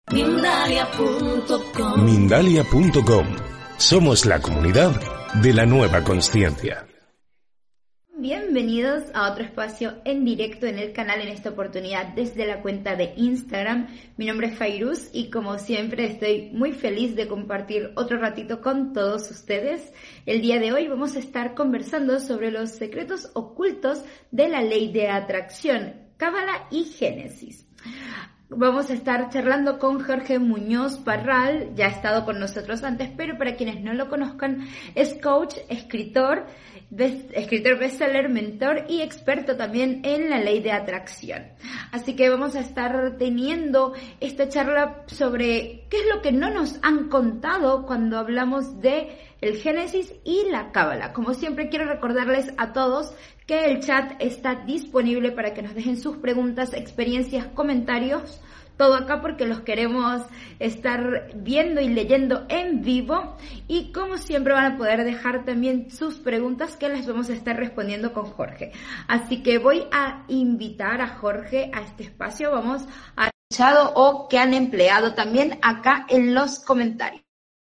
Mindalia.com. Mindalia.com. Somos la comunidad de la nueva consciencia. Bienvenidos a otro espacio en directo en el canal, en esta oportunidad desde la cuenta de Instagram. Mi nombre es Fairuz y como siempre estoy muy feliz de compartir otro ratito con todos ustedes. El día de hoy vamos a estar conversando sobre los secretos ocultos de la ley de atracción, Cábala y Génesis. Vamos a estar charlando con Jorge Muñoz Parral, ya ha estado con nosotros antes, pero para quienes no lo conozcan, es coach, escritor bestseller, mentor y experto también en la ley de atracción. Así que vamos a estar teniendo esta charla sobre qué es lo que no nos han contado cuando hablamos de el Génesis y la Cábala. Como siempre, quiero recordarles a todos que el chat está disponible para que nos dejen sus preguntas, experiencias, comentarios, todo acá porque los queremos estar viendo y leyendo en vivo. Y como siempre van a poder dejar también sus preguntas que las vamos a estar respondiendo con Jorge. Así que voy a invitar a Jorge a este espacio. Vamos a escuchado o que han empleado también acá en los comentarios.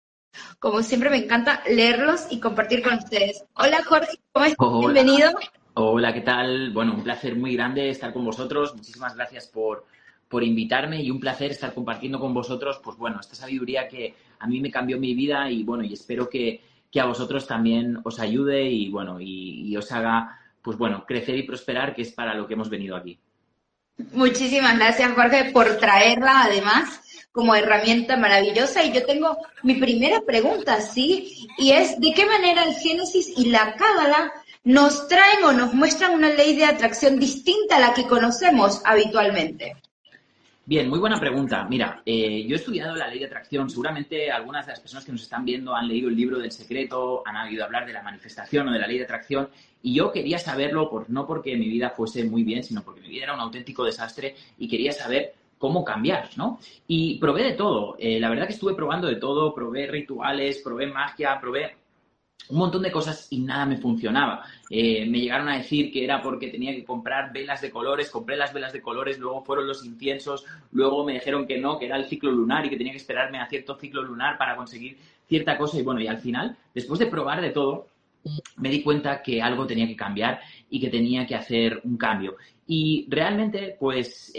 Como siempre me encanta leerlos y compartir con ustedes. Hola Jorge, ¿cómo estás? Hola. Bienvenido. Hola, ¿qué tal? Bueno, un placer muy grande estar con vosotros. Muchísimas gracias por invitarme y un placer estar compartiendo con vosotros, pues bueno, esta sabiduría que a mí me cambió mi vida y bueno, y espero que a vosotros también os ayude y bueno, y os haga, pues bueno, crecer y prosperar, que es para lo que hemos venido aquí. Muchísimas gracias Jorge por traerla además como herramienta maravillosa. Y yo tengo mi primera pregunta, ¿sí? Y es, ¿de qué manera el Génesis y la Cábala nos traen o nos muestran una ley de atracción distinta a la que conocemos habitualmente? Bien, muy buena pregunta. Mira, yo he estudiado la ley de atracción. Seguramente algunas de las personas que nos están viendo han leído el libro del secreto, han oído hablar de la manifestación o de la ley de atracción. Y yo quería saberlo, no porque mi vida fuese muy bien, sino porque mi vida era un auténtico desastre y quería saber cómo cambiar, ¿no? Y probé de todo. La verdad que estuve probando de todo. Probé rituales, probé magia, probé un montón de cosas y nada me funcionaba. Me llegaron a decir que era porque tenía que comprar velas de colores, compré las velas de colores, luego fueron los inciensos, luego me dijeron que no, que era el ciclo lunar y que tenía que esperarme a cierto ciclo lunar para conseguir cierta cosa y bueno, y al final, después de probar de todo, me di cuenta que algo tenía que cambiar y que tenía que hacer un cambio. Y realmente, pues,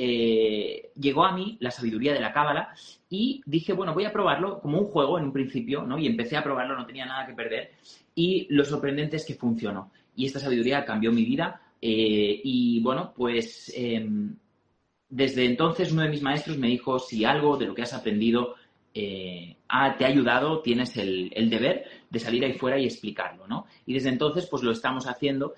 llegó a mí la sabiduría de la Cábala y dije, bueno, voy a probarlo como un juego en un principio, ¿no? Y empecé a probarlo, no tenía nada que perder. Y lo sorprendente es que funcionó. Y esta sabiduría cambió mi vida. Y bueno, pues, desde entonces uno de mis maestros me dijo, si algo de lo que has aprendido te ha ayudado, tienes el deber de salir ahí fuera y explicarlo, ¿no? Y desde entonces, pues lo estamos haciendo.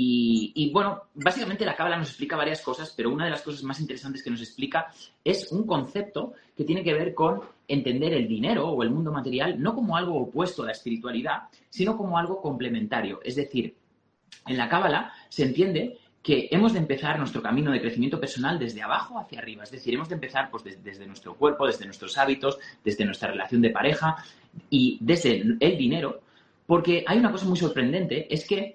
Y bueno, básicamente la Cábala nos explica varias cosas, pero una de las cosas más interesantes que nos explica es un concepto que tiene que ver con entender el dinero o el mundo material no como algo opuesto a la espiritualidad, sino como algo complementario. Es decir, en la Cábala se entiende que hemos de empezar nuestro camino de crecimiento personal desde abajo hacia arriba. Es decir, hemos de empezar pues, desde nuestro cuerpo, desde nuestros hábitos, desde nuestra relación de pareja y desde el dinero, porque hay una cosa muy sorprendente, es que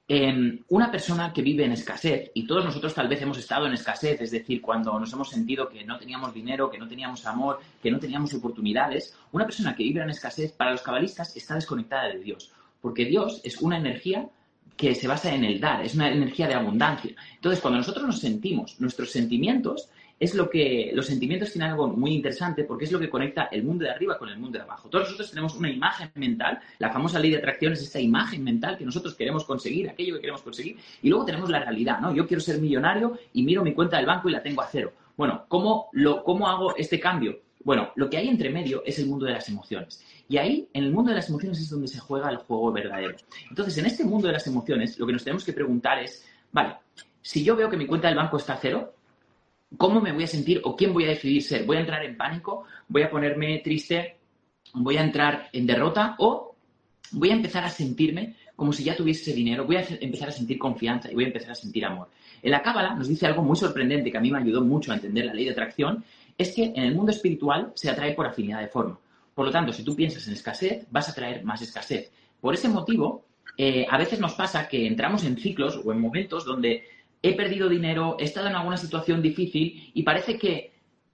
una persona que vive en escasez, y todos nosotros tal vez hemos estado en escasez, es decir, cuando nos hemos sentido que no teníamos dinero, que no teníamos amor, que no teníamos oportunidades, una persona que vive en escasez, para los cabalistas, está desconectada de Dios, porque Dios es una energía que se basa en el dar, es una energía de abundancia. Entonces, cuando nosotros nos sentimos, nuestros sentimientos, es lo que los sentimientos tienen algo muy interesante porque es lo que conecta el mundo de arriba con el mundo de abajo. Todos nosotros tenemos una imagen mental, la famosa ley de atracción es esta imagen mental que nosotros queremos conseguir, aquello que queremos conseguir, y luego tenemos la realidad, ¿no? Yo quiero ser millonario y miro mi cuenta del banco y la tengo a cero. Bueno, ¿cómo hago este cambio? Bueno, lo que hay entre medio es el mundo de las emociones. Y ahí, en el mundo de las emociones, es donde se juega el juego verdadero. Entonces, en este mundo de las emociones, lo que nos tenemos que preguntar es, vale, si yo veo que mi cuenta del banco está a cero, ¿cómo me voy a sentir o quién voy a decidir ser? ¿Voy a entrar en pánico? ¿Voy a ponerme triste? ¿Voy a entrar en derrota? ¿O voy a empezar a sentirme como si ya tuviese ese dinero? Voy a empezar a sentir confianza y voy a empezar a sentir amor. En la Cábala nos dice algo muy sorprendente que a mí me ayudó mucho a entender la ley de atracción, es que en el mundo espiritual se atrae por afinidad de forma. Por lo tanto, si tú piensas en escasez, vas a atraer más escasez. Por ese motivo, a veces nos pasa que entramos en ciclos o en momentos donde he perdido dinero, he estado en alguna situación difícil y parece que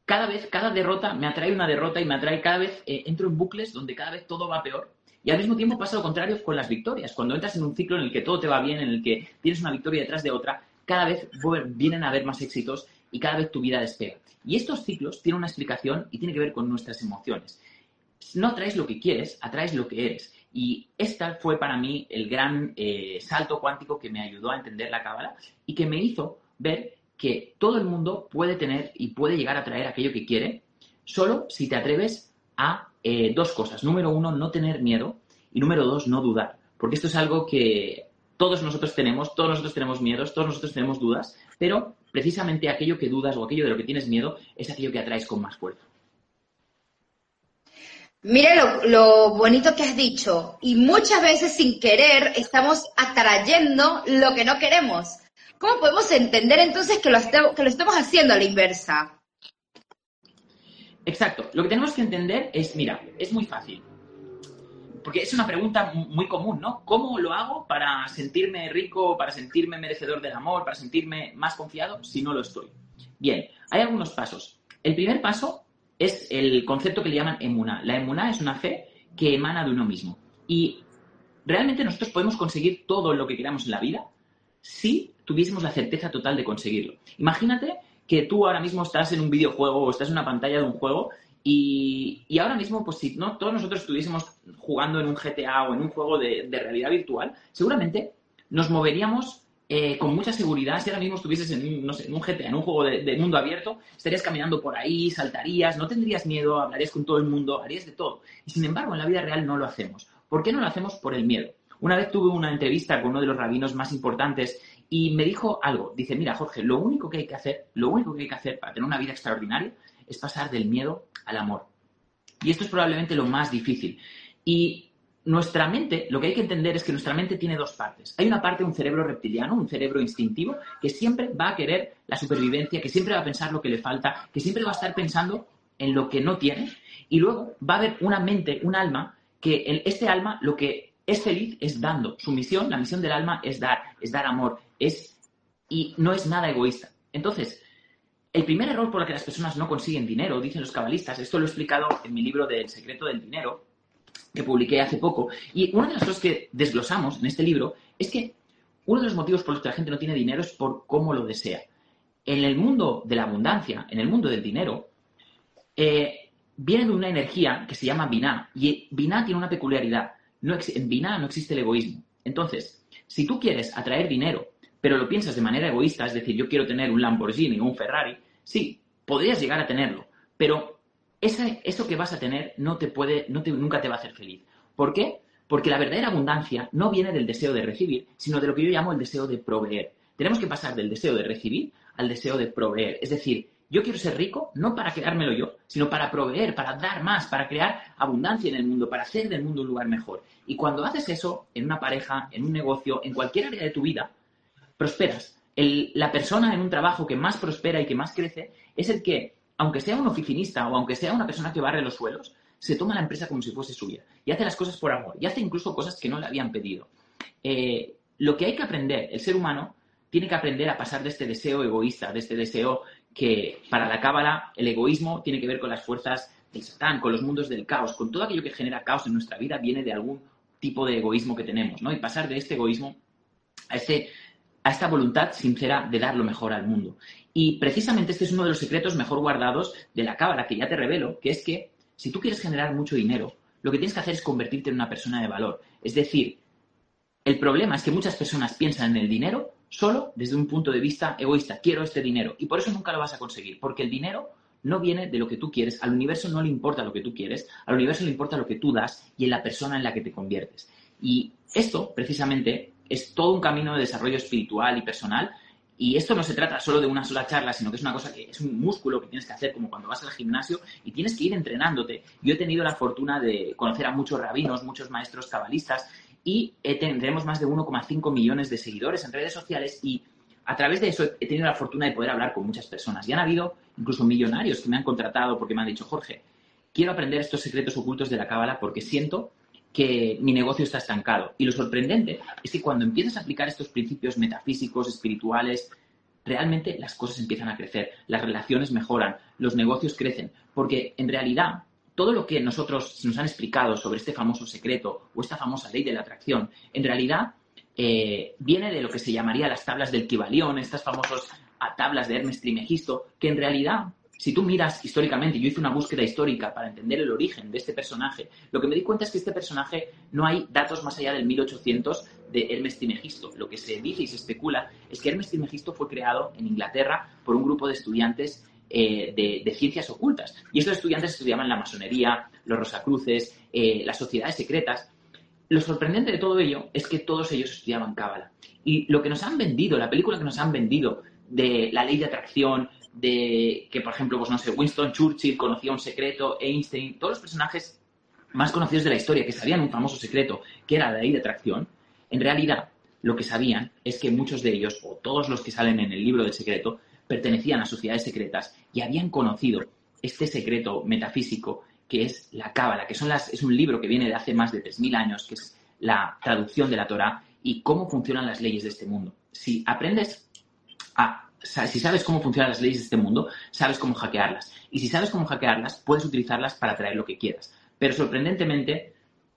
cada derrota me atrae una derrota y me atrae cada vez, entro en bucles donde cada vez todo va peor. Y al mismo tiempo pasa lo contrario con las victorias. Cuando entras en un ciclo en el que todo te va bien, en el que tienes una victoria detrás de otra, cada vez vienen a haber más éxitos y cada vez tu vida despega. Y estos ciclos tienen una explicación y tiene que ver con nuestras emociones. No atraes lo que quieres, atraes lo que eres. Y esta fue para mí el gran salto cuántico que me ayudó a entender la cábala y que me hizo ver que todo el mundo puede tener y puede llegar a atraer aquello que quiere, solo si te atreves a dos cosas. Número 1, no tener miedo. Y número 2, no dudar. Porque esto es algo que todos nosotros tenemos miedos, todos nosotros tenemos dudas, pero precisamente aquello que dudas o aquello de lo que tienes miedo es aquello que atraes con más fuerza. Mira lo bonito que has dicho. Y muchas veces sin querer estamos atrayendo lo que no queremos. ¿Cómo podemos entender entonces que lo estamos haciendo a la inversa? Exacto. Lo que tenemos que entender es, mira, es muy fácil. Porque es una pregunta muy común, ¿no? ¿Cómo lo hago para sentirme rico, para sentirme merecedor del amor, para sentirme más confiado si no lo estoy? Bien, hay algunos pasos. El primer paso es el concepto que le llaman emuná. La emuná es una fe que emana de uno mismo. Y realmente nosotros podemos conseguir todo lo que queramos en la vida si tuviésemos la certeza total de conseguirlo. Imagínate que tú ahora mismo estás en un videojuego o estás en una pantalla de un juego y ahora mismo, pues si no todos nosotros estuviésemos jugando en un GTA o en un juego de realidad virtual, seguramente nos moveríamos con mucha seguridad. Si ahora mismo estuvieses en un GTA, en un juego de mundo abierto, estarías caminando por ahí, saltarías, no tendrías miedo, hablarías con todo el mundo, harías de todo. Y sin embargo, en la vida real no lo hacemos. ¿Por qué no lo hacemos? Por el miedo. Una vez tuve una entrevista con uno de los rabinos más importantes y me dijo algo. Dice, mira, Jorge, lo único que hay que hacer para tener una vida extraordinaria es pasar del miedo al amor. Y esto es probablemente lo más difícil. Y nuestra mente, lo que hay que entender es que nuestra mente tiene dos partes. Hay una parte, un cerebro reptiliano, un cerebro instintivo, que siempre va a querer la supervivencia, que siempre va a pensar lo que le falta, que siempre va a estar pensando en lo que no tiene. Y luego va a haber una mente, un alma, que en este alma lo que es feliz es dando. Su misión, la misión del alma es dar amor, y no es nada egoísta. Entonces, el primer error por el que las personas no consiguen dinero, dicen los cabalistas, esto lo he explicado en mi libro del secreto del dinero, que publiqué hace poco, y una de las cosas que desglosamos en este libro es que uno de los motivos por los que la gente no tiene dinero es por cómo lo desea. En el mundo de la abundancia, en el mundo del dinero, viene de una energía que se llama Binah, y Binah tiene una peculiaridad. En Binah no existe el egoísmo. Entonces, si tú quieres atraer dinero, pero lo piensas de manera egoísta, es decir, yo quiero tener un Lamborghini o un Ferrari, sí, podrías llegar a tenerlo, pero eso que vas a tener nunca te va a hacer feliz. ¿Por qué? Porque la verdadera abundancia no viene del deseo de recibir, sino de lo que yo llamo el deseo de proveer. Tenemos que pasar del deseo de recibir al deseo de proveer. Es decir, yo quiero ser rico no para quedármelo yo, sino para proveer, para dar más, para crear abundancia en el mundo, para hacer del mundo un lugar mejor. Y cuando haces eso en una pareja, en un negocio, en cualquier área de tu vida, prosperas. La persona en un trabajo que más prospera y que más crece es el que, aunque sea un oficinista o aunque sea una persona que barre los suelos, se toma la empresa como si fuese suya y hace las cosas por amor y hace incluso cosas que no le habían pedido. Lo que hay que aprender, el ser humano tiene que aprender a pasar de este deseo egoísta, de este deseo que para la cábala el egoísmo tiene que ver con las fuerzas del Satán, con los mundos del caos, con todo aquello que genera caos en nuestra vida viene de algún tipo de egoísmo que tenemos, ¿no? Y pasar de este egoísmo a esta voluntad sincera de dar lo mejor al mundo. Y precisamente este es uno de los secretos mejor guardados de la cábala, que ya te revelo, que es que si tú quieres generar mucho dinero, lo que tienes que hacer es convertirte en una persona de valor. Es decir, el problema es que muchas personas piensan en el dinero solo desde un punto de vista egoísta. Quiero este dinero. Y por eso nunca lo vas a conseguir, porque el dinero no viene de lo que tú quieres. Al universo no le importa lo que tú quieres, al universo le importa lo que tú das y en la persona en la que te conviertes. Y esto, precisamente, es todo un camino de desarrollo espiritual y personal. Y esto no se trata solo de una sola charla, sino que es una cosa que es un músculo que tienes que hacer como cuando vas al gimnasio y tienes que ir entrenándote. Yo he tenido la fortuna de conocer a muchos rabinos, muchos maestros cabalistas y tendremos más de 1,5 millones de seguidores en redes sociales y a través de eso he tenido la fortuna de poder hablar con muchas personas. Y han habido incluso millonarios que me han contratado porque me han dicho, Jorge, quiero aprender estos secretos ocultos de la cábala porque siento que mi negocio está estancado. Y lo sorprendente es que cuando empiezas a aplicar estos principios metafísicos, espirituales, realmente las cosas empiezan a crecer, las relaciones mejoran, los negocios crecen, porque en realidad todo lo que nos han explicado sobre este famoso secreto o esta famosa ley de la atracción, en realidad viene de lo que se llamaría las tablas del Kybalión, estas famosas tablas de Hermes Trismegisto, que en realidad, si tú miras históricamente, yo hice una búsqueda histórica para entender el origen de este personaje, lo que me di cuenta es que este personaje no hay datos más allá del 1800 de Hermes Trismegisto. Lo que se dice y se especula es que Hermes Trismegisto fue creado en Inglaterra por un grupo de estudiantes de ciencias ocultas. Y estos estudiantes estudiaban la masonería, los rosacruces, las sociedades secretas. Lo sorprendente de todo ello es que todos ellos estudiaban cábala. Y lo que nos han vendido, la película que nos han vendido de la ley de atracción, de que, por ejemplo, pues no sé, Winston Churchill conocía un secreto, Einstein, todos los personajes más conocidos de la historia que sabían un famoso secreto, que era la ley de atracción, en realidad lo que sabían es que muchos de ellos, o todos los que salen en el libro del secreto, pertenecían a sociedades secretas y habían conocido este secreto metafísico que es la cábala, que es un libro que viene de hace más de 3000 años, que es la traducción de la Torá y cómo funcionan las leyes de este mundo. Si sabes cómo funcionan las leyes de este mundo, sabes cómo hackearlas. Y si sabes cómo hackearlas, puedes utilizarlas para atraer lo que quieras. Pero sorprendentemente,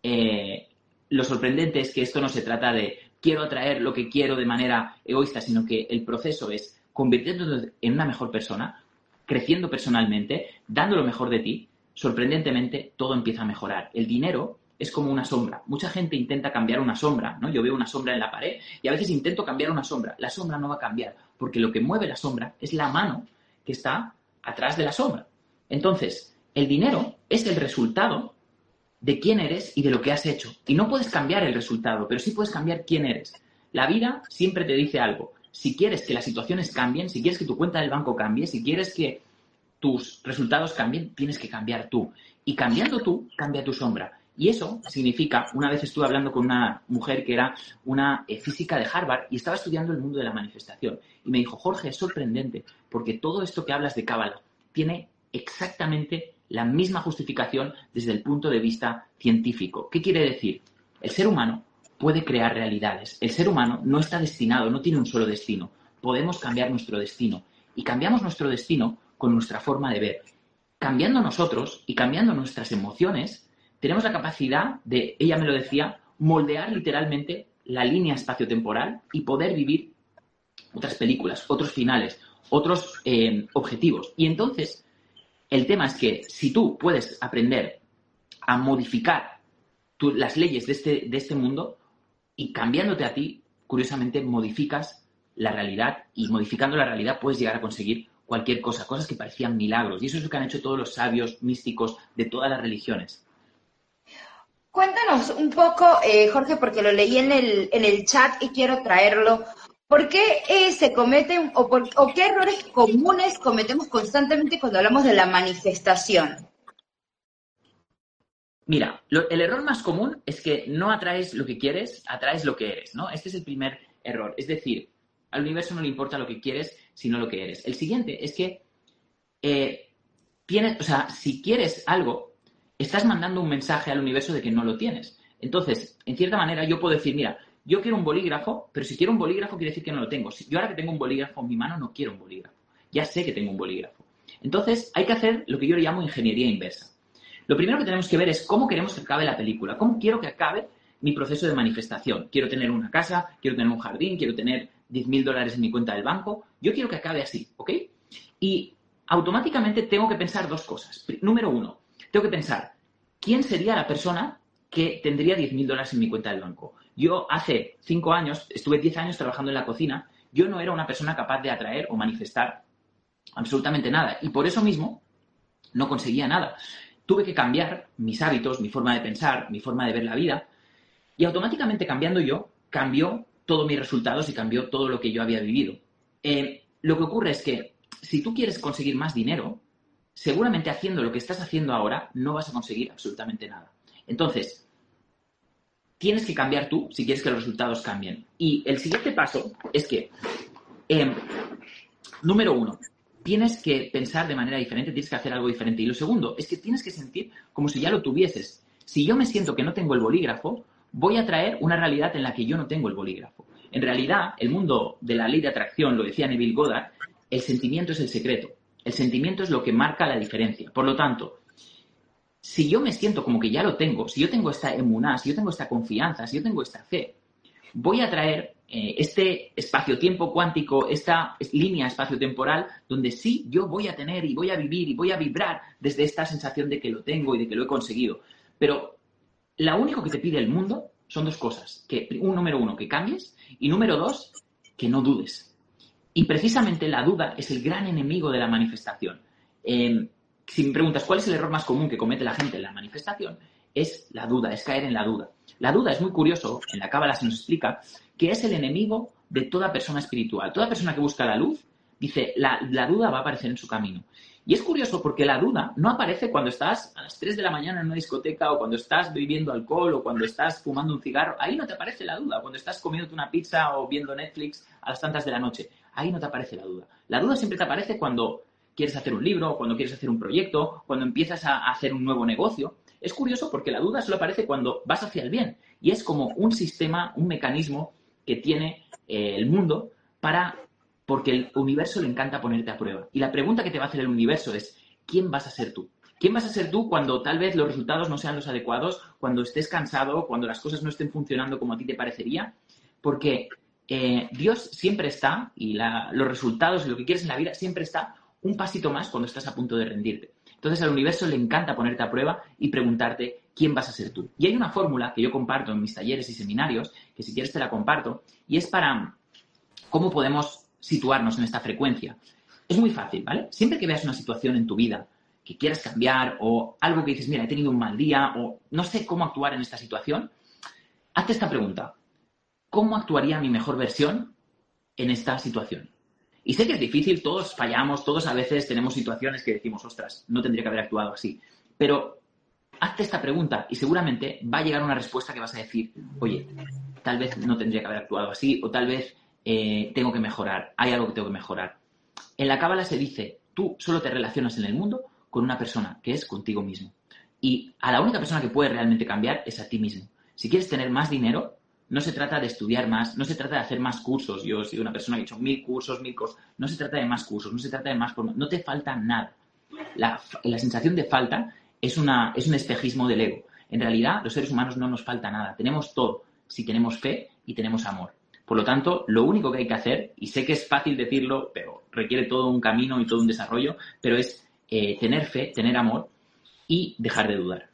lo sorprendente es que esto no se trata de quiero atraer lo que quiero de manera egoísta, sino que el proceso es convirtiéndote en una mejor persona, creciendo personalmente, dando lo mejor de ti. Sorprendentemente, todo empieza a mejorar. El dinero es como una sombra. Mucha gente intenta cambiar una sombra, ¿no? Yo veo una sombra en la pared y a veces intento cambiar una sombra. La sombra no va a cambiar, porque lo que mueve la sombra es la mano que está atrás de la sombra. Entonces, el dinero es el resultado de quién eres y de lo que has hecho. Y no puedes cambiar el resultado, pero sí puedes cambiar quién eres. La vida siempre te dice algo. Si quieres que las situaciones cambien, si quieres que tu cuenta del banco cambie, si quieres que tus resultados cambien, tienes que cambiar tú. Y cambiando tú, cambia tu sombra. Y eso significa, una vez estuve hablando con una mujer que era una física de Harvard y estaba estudiando el mundo de la manifestación. Y me dijo, Jorge, es sorprendente, porque todo esto que hablas de cábala tiene exactamente la misma justificación desde el punto de vista científico. ¿Qué quiere decir? El ser humano puede crear realidades. El ser humano no está destinado, no tiene un solo destino. Podemos cambiar nuestro destino. Y cambiamos nuestro destino con nuestra forma de ver. Cambiando nosotros y cambiando nuestras emociones, tenemos la capacidad de, ella me lo decía, moldear literalmente la línea espaciotemporal y poder vivir otras películas, otros finales, otros objetivos. Y entonces, el tema es que si tú puedes aprender a modificar las leyes de este mundo y cambiándote a ti, curiosamente modificas la realidad y modificando la realidad puedes llegar a conseguir cualquier cosa, cosas que parecían milagros. Y eso es lo que han hecho todos los sabios místicos de todas las religiones. Cuéntanos un poco, Jorge, porque lo leí en el chat y quiero traerlo. ¿Por qué se cometen o qué errores comunes cometemos constantemente cuando hablamos de la manifestación? Mira, el error más común es que no atraes lo que quieres, atraes lo que eres, ¿no? Este es el primer error. Es decir, al universo no le importa lo que quieres, sino lo que eres. El siguiente es que si quieres algo, estás mandando un mensaje al universo de que no lo tienes. Entonces, en cierta manera, yo puedo decir, mira, yo quiero un bolígrafo, pero si quiero un bolígrafo quiere decir que no lo tengo. Yo ahora que tengo un bolígrafo en mi mano no quiero un bolígrafo. Ya sé que tengo un bolígrafo. Entonces, hay que hacer lo que yo le llamo ingeniería inversa. Lo primero que tenemos que ver es cómo queremos que acabe la película. ¿Cómo quiero que acabe mi proceso de manifestación? Quiero tener una casa, quiero tener un jardín, quiero tener $10,000 en mi cuenta del banco. Yo quiero que acabe así, ¿ok? Y automáticamente tengo que pensar dos cosas. Número uno, tengo que pensar, ¿quién sería la persona que tendría $10,000 en mi cuenta del banco? Yo hace 5 años, estuve 10 años trabajando en la cocina, yo no era una persona capaz de atraer o manifestar absolutamente nada. Y por eso mismo no conseguía nada. Tuve que cambiar mis hábitos, mi forma de pensar, mi forma de ver la vida. Y automáticamente cambiando yo, cambió todos mis resultados y cambió todo lo que yo había vivido. Lo que ocurre es que si tú quieres conseguir más dinero, seguramente haciendo lo que estás haciendo ahora no vas a conseguir absolutamente nada. Entonces, tienes que cambiar tú si quieres que los resultados cambien. Y el siguiente paso es que, número uno, tienes que pensar de manera diferente, tienes que hacer algo diferente. Y lo segundo es que tienes que sentir como si ya lo tuvieses. Si yo me siento que no tengo el bolígrafo, voy a traer una realidad en la que yo no tengo el bolígrafo. En realidad, el mundo de la ley de atracción, lo decía Neville Goddard, el sentimiento es el secreto. El sentimiento es lo que marca la diferencia. Por lo tanto, si yo me siento como que ya lo tengo, si yo tengo esta emuná, si yo tengo esta confianza, si yo tengo esta fe, voy a traer este espacio-tiempo cuántico, esta línea espacio-temporal, donde sí yo voy a tener y voy a vivir y voy a vibrar desde esta sensación de que lo tengo y de que lo he conseguido. Pero lo único que te pide el mundo son dos cosas. Número uno, que cambies, y número dos, que no dudes. Y precisamente la duda es el gran enemigo de la manifestación. Si me preguntas cuál es el error más común que comete la gente en la manifestación, es la duda, es caer en la duda. La duda es muy curioso, en la Cábala se nos explica que es el enemigo de toda persona espiritual. Toda persona que busca la luz, dice, la duda va a aparecer en su camino. Y es curioso porque la duda no aparece cuando estás a las 3 de la mañana en una discoteca o cuando estás bebiendo alcohol o cuando estás fumando un cigarro. Ahí no te aparece la duda. Cuando estás comiéndote una pizza o viendo Netflix a las tantas de la noche. Ahí no te aparece la duda. La duda siempre te aparece cuando quieres hacer un libro, cuando quieres hacer un proyecto, cuando empiezas a hacer un nuevo negocio. Es curioso porque la duda solo aparece cuando vas hacia el bien. Y es como un sistema, un mecanismo que tiene el mundo porque el universo le encanta ponerte a prueba. Y la pregunta que te va a hacer el universo es, ¿quién vas a ser tú? ¿Quién vas a ser tú cuando tal vez los resultados no sean los adecuados, cuando estés cansado, cuando las cosas no estén funcionando como a ti te parecería? Porque Dios siempre está, y los resultados y lo que quieres en la vida siempre está un pasito más cuando estás a punto de rendirte. Entonces al universo le encanta ponerte a prueba y preguntarte quién vas a ser tú. Y hay una fórmula que yo comparto en mis talleres y seminarios, que si quieres te la comparto, y es para cómo podemos situarnos en esta frecuencia. Es muy fácil, ¿vale? Siempre que veas una situación en tu vida que quieras cambiar o algo que dices, mira, he tenido un mal día o no sé cómo actuar en esta situación, hazte esta pregunta. ¿Cómo actuaría mi mejor versión en esta situación? Y sé que es difícil, todos fallamos, todos a veces tenemos situaciones que decimos, ostras, no tendría que haber actuado así. Pero hazte esta pregunta y seguramente va a llegar una respuesta que vas a decir, oye, tal vez no tendría que haber actuado así o tal vez tengo que mejorar, hay algo que tengo que mejorar. En la Cábala se dice, tú solo te relacionas en el mundo con una persona, que es contigo mismo. Y a la única persona que puede realmente cambiar es a ti mismo. Si quieres tener más dinero, no se trata de estudiar más, no se trata de hacer más cursos. Yo soy una persona que ha hecho 1000 cursos. No se trata de más cursos, no se trata de más formas. No te falta nada. La sensación de falta es un espejismo del ego. En realidad, los seres humanos no nos falta nada. Tenemos todo si tenemos fe y tenemos amor. Por lo tanto, lo único que hay que hacer, y sé que es fácil decirlo, pero requiere todo un camino y todo un desarrollo, pero es tener fe, tener amor y dejar de dudar.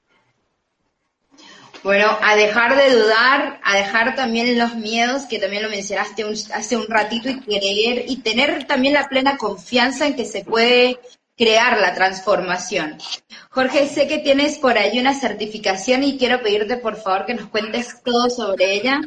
Bueno, a dejar de dudar, a dejar también los miedos, que también lo mencionaste hace un ratito, y creer y tener también la plena confianza en que se puede crear la transformación. Jorge, sé que tienes por ahí una certificación y quiero pedirte por favor que nos cuentes todo sobre ella.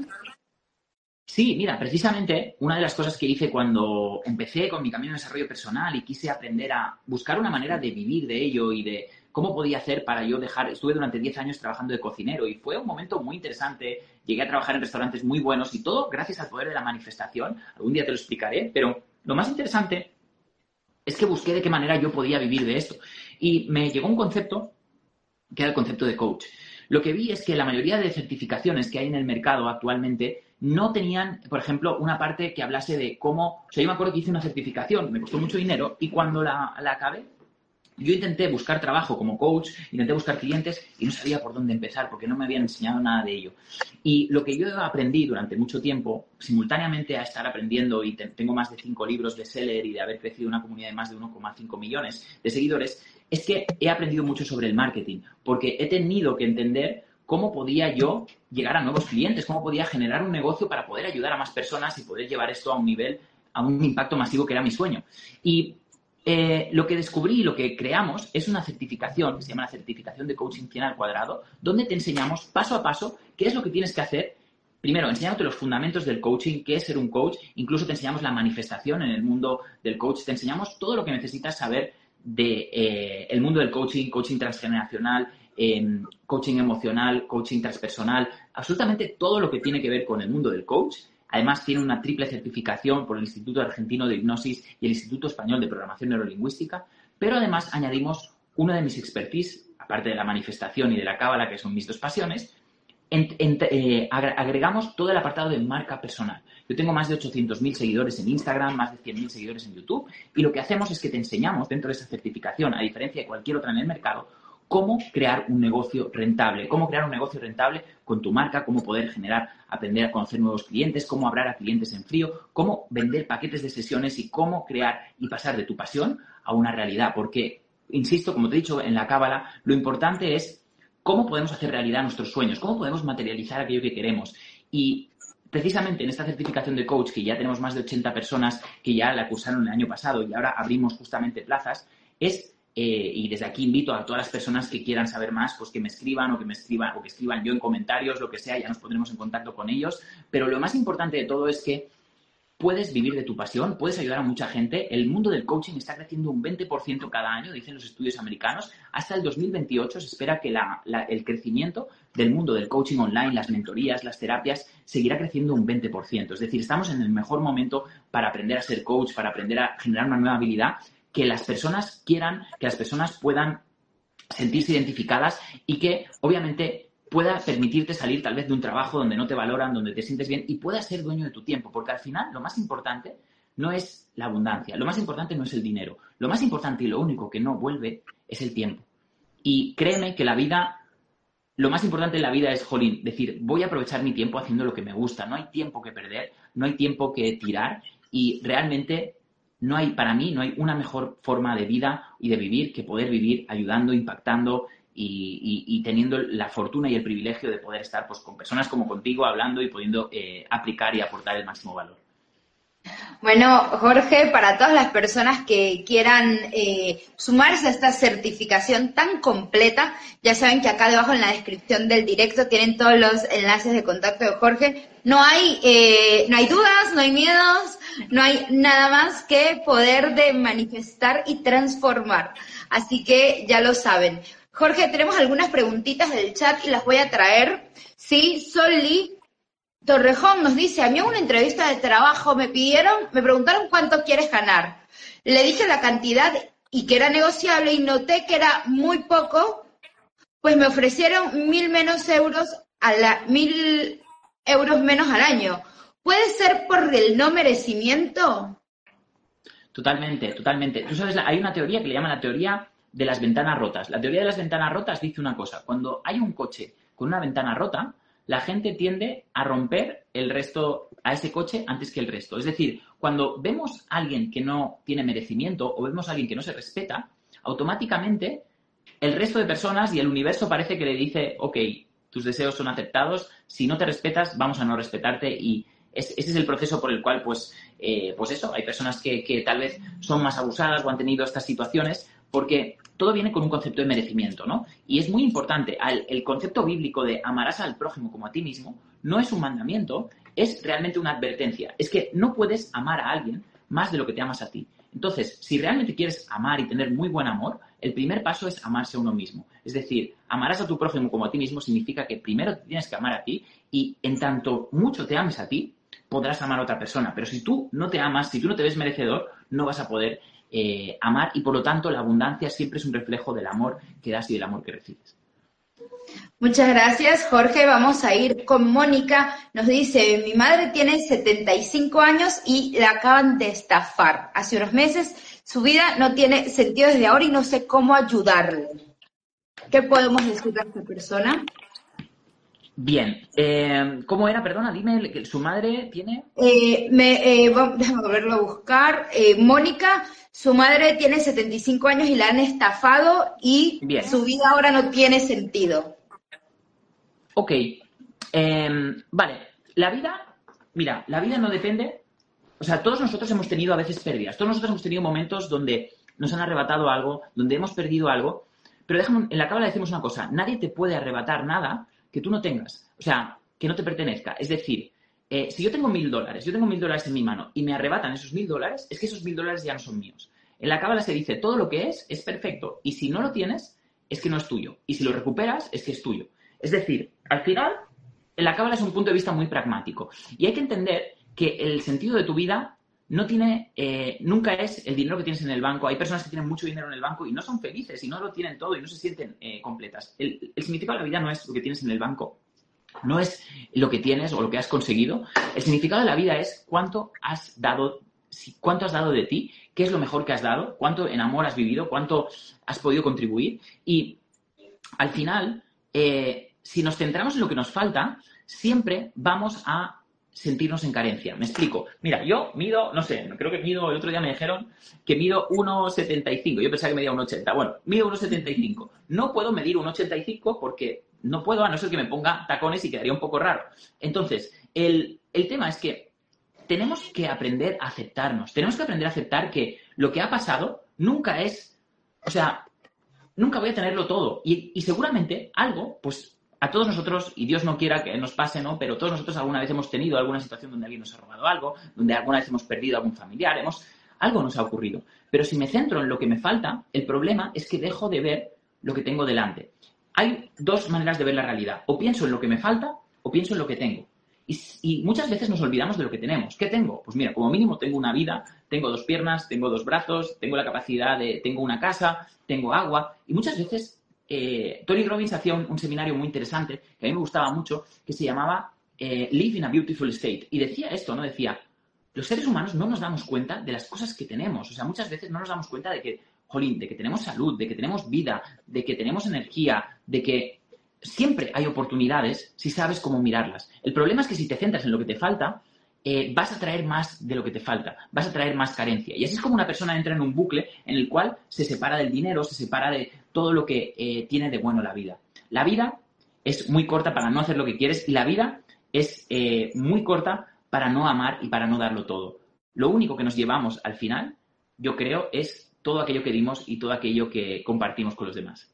Sí, mira, precisamente una de las cosas que hice cuando empecé con mi camino de desarrollo personal y quise aprender a buscar una manera de vivir de ello y de cómo podía hacer para yo estuve durante 10 años trabajando de cocinero y fue un momento muy interesante, llegué a trabajar en restaurantes muy buenos y todo gracias al poder de la manifestación, algún día te lo explicaré, pero lo más interesante es que busqué de qué manera yo podía vivir de esto y me llegó un concepto que era el concepto de coach. Lo que vi es que la mayoría de certificaciones que hay en el mercado actualmente no tenían, por ejemplo, una parte que hablase de cómo... O sea, yo me acuerdo que hice una certificación, me costó mucho dinero y cuando la acabé, yo intenté buscar trabajo como coach, intenté buscar clientes y no sabía por dónde empezar porque no me habían enseñado nada de ello. Y lo que yo aprendí durante mucho tiempo, simultáneamente a estar aprendiendo y tengo más de 5 libros bestseller y de haber crecido una comunidad de más de 1,5 millones de seguidores, es que he aprendido mucho sobre el marketing porque he tenido que entender cómo podía yo llegar a nuevos clientes, cómo podía generar un negocio para poder ayudar a más personas y poder llevar esto a un nivel, a un impacto masivo que era mi sueño. Y lo que descubrí y lo que creamos es una certificación que se llama la certificación de coaching 100 al cuadrado, donde te enseñamos paso a paso qué es lo que tienes que hacer. Primero, enseñándote los fundamentos del coaching, qué es ser un coach, incluso te enseñamos la manifestación en el mundo del coach, te enseñamos todo lo que necesitas saber de el mundo del coaching, coaching transgeneracional, coaching emocional, coaching transpersonal, absolutamente todo lo que tiene que ver con el mundo del coach. Además, tiene una triple certificación por el Instituto Argentino de Hipnosis y el Instituto Español de Programación Neurolingüística, pero además añadimos una de mis expertise, aparte de la manifestación y de la cábala, que son mis dos pasiones, agregamos todo el apartado de marca personal. Yo tengo más de 800.000 seguidores en Instagram, más de 100.000 seguidores en YouTube, y lo que hacemos es que te enseñamos dentro de esa certificación, a diferencia de cualquier otra en el mercado, cómo crear un negocio rentable, con tu marca, cómo poder aprender a conocer nuevos clientes, cómo hablar a clientes en frío, cómo vender paquetes de sesiones y cómo crear y pasar de tu pasión a una realidad. Porque, insisto, como te he dicho en la cábala, lo importante es cómo podemos hacer realidad nuestros sueños, cómo podemos materializar aquello que queremos. Y precisamente en esta certificación de coach, que ya tenemos más de 80 personas que ya la cursaron el año pasado y ahora abrimos justamente plazas, y desde aquí invito a todas las personas que quieran saber más, pues que me escriban o que escriban yo en comentarios, lo que sea, ya nos pondremos en contacto con ellos. Pero lo más importante de todo es que puedes vivir de tu pasión, puedes ayudar a mucha gente. El mundo del coaching está creciendo un 20% cada año, dicen los estudios americanos. Hasta el 2028 se espera que el crecimiento del mundo del coaching online, las mentorías, las terapias, seguirá creciendo un 20%. Es decir, estamos en el mejor momento para aprender a ser coach, para aprender a generar una nueva habilidad que las personas quieran, que las personas puedan sentirse identificadas y que, obviamente, pueda permitirte salir tal vez de un trabajo donde no te valoran, donde te sientes bien y puedas ser dueño de tu tiempo. Porque al final lo más importante no es la abundancia, lo más importante no es el dinero. Lo más importante y lo único que no vuelve es el tiempo. Y créeme que lo más importante en la vida es, jolín, decir, voy a aprovechar mi tiempo haciendo lo que me gusta. No hay tiempo que perder, no hay tiempo que tirar y realmente para mí no hay una mejor forma de vida y de vivir que poder vivir ayudando, impactando y teniendo la fortuna y el privilegio de poder estar pues con personas como contigo hablando y pudiendo aplicar y aportar el máximo valor. Bueno, Jorge, para todas las personas que quieran sumarse a esta certificación tan completa, ya saben que acá debajo en la descripción del directo tienen todos los enlaces de contacto de Jorge. No hay dudas, no hay miedos, no hay nada más que poder de manifestar y transformar. Así que ya lo saben. Jorge, tenemos algunas preguntitas del chat y las voy a traer. Sí, Soli Torrejón nos dice, a mí en una entrevista de trabajo me preguntaron cuánto quieres ganar. Le dije la cantidad y que era negociable y noté que era muy poco, pues me ofrecieron 1.000 euros menos al año. ¿Puede ser por el no merecimiento? Totalmente. Tú sabes, hay una teoría que le llaman la teoría de las ventanas rotas. La teoría de las ventanas rotas dice una cosa. Cuando hay un coche con una ventana rota, la gente tiende a romper a ese coche antes que el resto. Es decir, cuando vemos a alguien que no tiene merecimiento o vemos a alguien que no se respeta, automáticamente el resto de personas y el universo parece que le dice, ok, tus deseos son aceptados, si no te respetas, vamos a no respetarte y ese es el proceso por el cual, pues eso, hay personas que tal vez son más abusadas o han tenido estas situaciones porque todo viene con un concepto de merecimiento, ¿no? Y es muy importante, el concepto bíblico de amarás al prójimo como a ti mismo no es un mandamiento, es realmente una advertencia. Es que no puedes amar a alguien más de lo que te amas a ti. Entonces, si realmente quieres amar y tener muy buen amor, el primer paso es amarse a uno mismo. Es decir, amarás a tu prójimo como a ti mismo significa que primero te tienes que amar a ti y en tanto mucho te ames a ti, podrás amar a otra persona. Pero si tú no te amas, si tú no te ves merecedor, no vas a poder amar y por lo tanto la abundancia siempre es un reflejo del amor que das y del amor que recibes. Muchas gracias, Jorge. Vamos a ir con Mónica. Nos dice, mi madre tiene 75 años y la acaban de estafar. Hace unos meses su vida no tiene sentido desde ahora y no sé cómo ayudarle. ¿Qué podemos decir a esta persona? Bien. ¿Cómo era? Perdona, dime, que su madre tiene... Déjame volverlo a buscar. Mónica, su madre tiene 75 años y la han estafado y Bien. Su vida ahora no tiene sentido. Ok. Vale. La vida no depende... O sea, todos nosotros hemos tenido a veces pérdidas. Todos nosotros hemos tenido momentos donde nos han arrebatado algo, donde hemos perdido algo. Pero en la cábala decimos una cosa. Nadie te puede arrebatar nada que tú no tengas. O sea, que no te pertenezca. Es decir, si yo tengo $1.000 en mi mano y me arrebatan esos $1.000, es que esos $1.000 ya no son míos. En la cábala se dice, todo lo que es perfecto. Y si no lo tienes, es que no es tuyo. Y si lo recuperas, es que es tuyo. Es decir, al final, en la cábala es un punto de vista muy pragmático. Y hay que entender que el sentido de tu vida no tiene, nunca es el dinero que tienes en el banco. Hay personas que tienen mucho dinero en el banco y no son felices y no lo tienen todo y no se sienten completas. El significado de la vida no es lo que tienes en el banco. no es lo que tienes o lo que has conseguido. El significado de la vida es cuánto has dado de ti, qué es lo mejor que has dado, cuánto en amor has vivido, cuánto has podido contribuir. Y al final, si nos centramos en lo que nos falta, siempre vamos a sentirnos en carencia. Me explico. Mira, yo mido, no sé, creo que mido, el otro día me dijeron que mido 1,75. Yo pensaba que medía 1,80. Bueno, mido 1,75. No puedo medir 1,85 porque no puedo, a no ser que me ponga tacones y quedaría un poco raro. Entonces, el tema es que tenemos que aprender a aceptarnos. Tenemos que aprender a aceptar que lo que ha pasado nunca es... O sea, nunca voy a tenerlo todo. Y seguramente algo, pues... A todos nosotros, y Dios no quiera que nos pase, ¿no? Pero todos nosotros alguna vez hemos tenido alguna situación donde alguien nos ha robado algo, donde alguna vez hemos perdido a algún familiar, algo nos ha ocurrido. Pero si me centro en lo que me falta, el problema es que dejo de ver lo que tengo delante. Hay dos maneras de ver la realidad. O pienso en lo que me falta, o pienso en lo que tengo. Y muchas veces nos olvidamos de lo que tenemos. ¿Qué tengo? Pues mira, como mínimo tengo una vida, tengo 2 piernas, tengo 2 brazos, tengo la capacidad tengo una casa, tengo agua. Y muchas veces... Tony Robbins hacía un seminario muy interesante que a mí me gustaba mucho, que se llamaba Live in a Beautiful State. Y decía esto, ¿no? Decía, los seres humanos no nos damos cuenta de las cosas que tenemos. O sea, muchas veces no nos damos cuenta de que, jolín, de que tenemos salud, de que tenemos vida, de que tenemos energía, de que siempre hay oportunidades si sabes cómo mirarlas. El problema es que si te centras en lo que te falta, vas a traer más de lo que te falta, vas a traer más carencia. Y así es como una persona entra en un bucle en el cual se separa del dinero, se separa de todo lo que tiene de bueno la vida. La vida es muy corta para no hacer lo que quieres y la vida es muy corta para no amar y para no darlo todo. Lo único que nos llevamos al final, yo creo, es todo aquello que dimos y todo aquello que compartimos con los demás.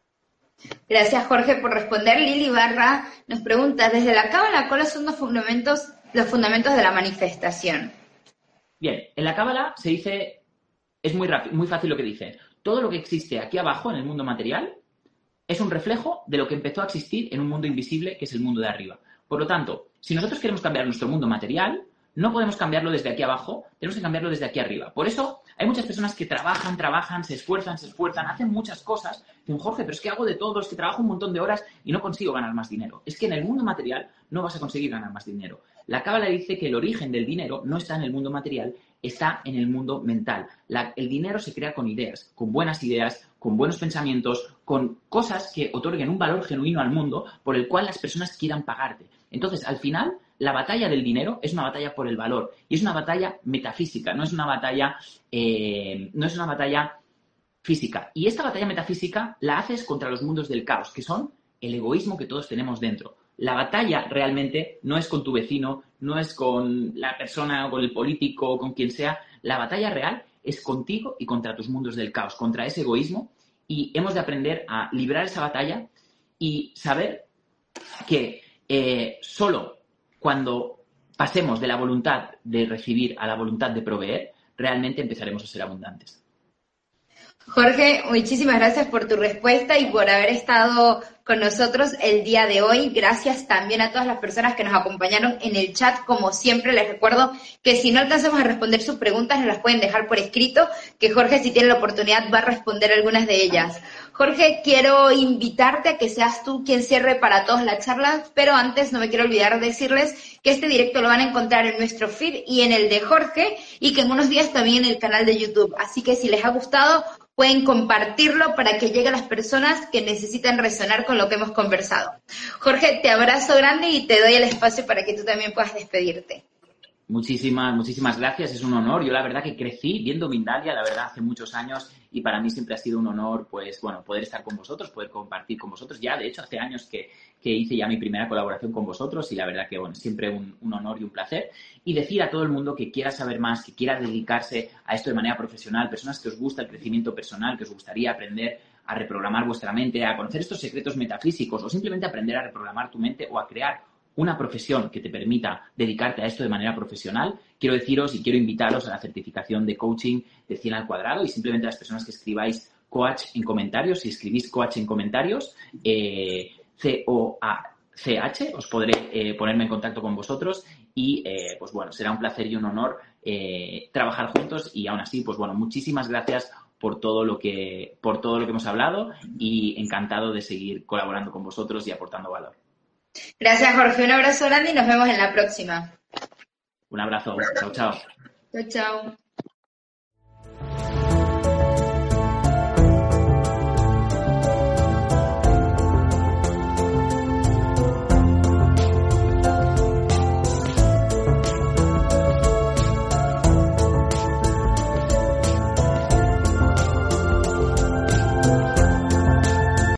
Gracias, Jorge, por responder. Lili Barra nos pregunta, desde la Cábala, ¿cuáles son los fundamentos de la manifestación? Bien, en la Cábala se dice, es muy fácil lo que dice. Todo lo que existe aquí abajo en el mundo material es un reflejo de lo que empezó a existir en un mundo invisible, que es el mundo de arriba. Por lo tanto, si nosotros queremos cambiar nuestro mundo material, no podemos cambiarlo desde aquí abajo, tenemos que cambiarlo desde aquí arriba. Por eso hay muchas personas que trabajan, se esfuerzan, hacen muchas cosas. Dicen, Jorge, pero es que hago de todo, es que trabajo un montón de horas y no consigo ganar más dinero. Es que en el mundo material no vas a conseguir ganar más dinero. La Cábala dice que el origen del dinero no está en el mundo material, está en el mundo mental. El dinero se crea con ideas, con buenas ideas, con buenos pensamientos, con cosas que otorguen un valor genuino al mundo por el cual las personas quieran pagarte. Entonces, al final, la batalla del dinero es una batalla por el valor y es una batalla metafísica, no es una batalla física. Y esta batalla metafísica la haces contra los mundos del caos, que son el egoísmo que todos tenemos dentro. La batalla realmente no es con tu vecino, no es con la persona o con el político o con quien sea. La batalla real es contigo y contra tus mundos del caos, contra ese egoísmo. Y hemos de aprender a librar esa batalla y saber que solo cuando pasemos de la voluntad de recibir a la voluntad de proveer, realmente empezaremos a ser abundantes. Jorge, muchísimas gracias por tu respuesta y por haber estado con nosotros el día de hoy. Gracias también a todas las personas que nos acompañaron en el chat. Como siempre, les recuerdo que si no alcanzamos a responder sus preguntas, nos las pueden dejar por escrito, que Jorge, si tiene la oportunidad, va a responder algunas de ellas. Jorge, quiero invitarte a que seas tú quien cierre para todos la charla, pero antes no me quiero olvidar de decirles que este directo lo van a encontrar en nuestro feed y en el de Jorge, y que en unos días también en el canal de YouTube. Así que si les ha gustado, pueden compartirlo para que llegue a las personas que necesitan resonar con lo que hemos conversado. Jorge, te abrazo grande y te doy el espacio para que tú también puedas despedirte. Muchísimas gracias, es un honor. Yo la verdad que crecí viendo Mindalia, la verdad, hace muchos años, y para mí siempre ha sido un honor, pues bueno, poder estar con vosotros, poder compartir con vosotros. Ya, de hecho, hace años que hice ya mi primera colaboración con vosotros y la verdad que, bueno, siempre un honor y un placer. Y decir a todo el mundo que quiera saber más, que quiera dedicarse a esto de manera profesional, personas que os gusta el crecimiento personal, que os gustaría aprender a reprogramar vuestra mente, a conocer estos secretos metafísicos o simplemente aprender a reprogramar tu mente o a crear una profesión que te permita dedicarte a esto de manera profesional, quiero deciros y quiero invitaros a la certificación de coaching de 100 al cuadrado y simplemente a las personas que escribáis coach en comentarios, si escribís coach en comentarios, COACH, os podré ponerme en contacto con vosotros y, pues bueno, será un placer y un honor trabajar juntos y aún así, pues bueno, muchísimas gracias por todo lo que hemos hablado y encantado de seguir colaborando con vosotros y aportando valor. Gracias, Jorge. Un abrazo grande y nos vemos en la próxima. Un abrazo. Chao, chao. Chao, chao.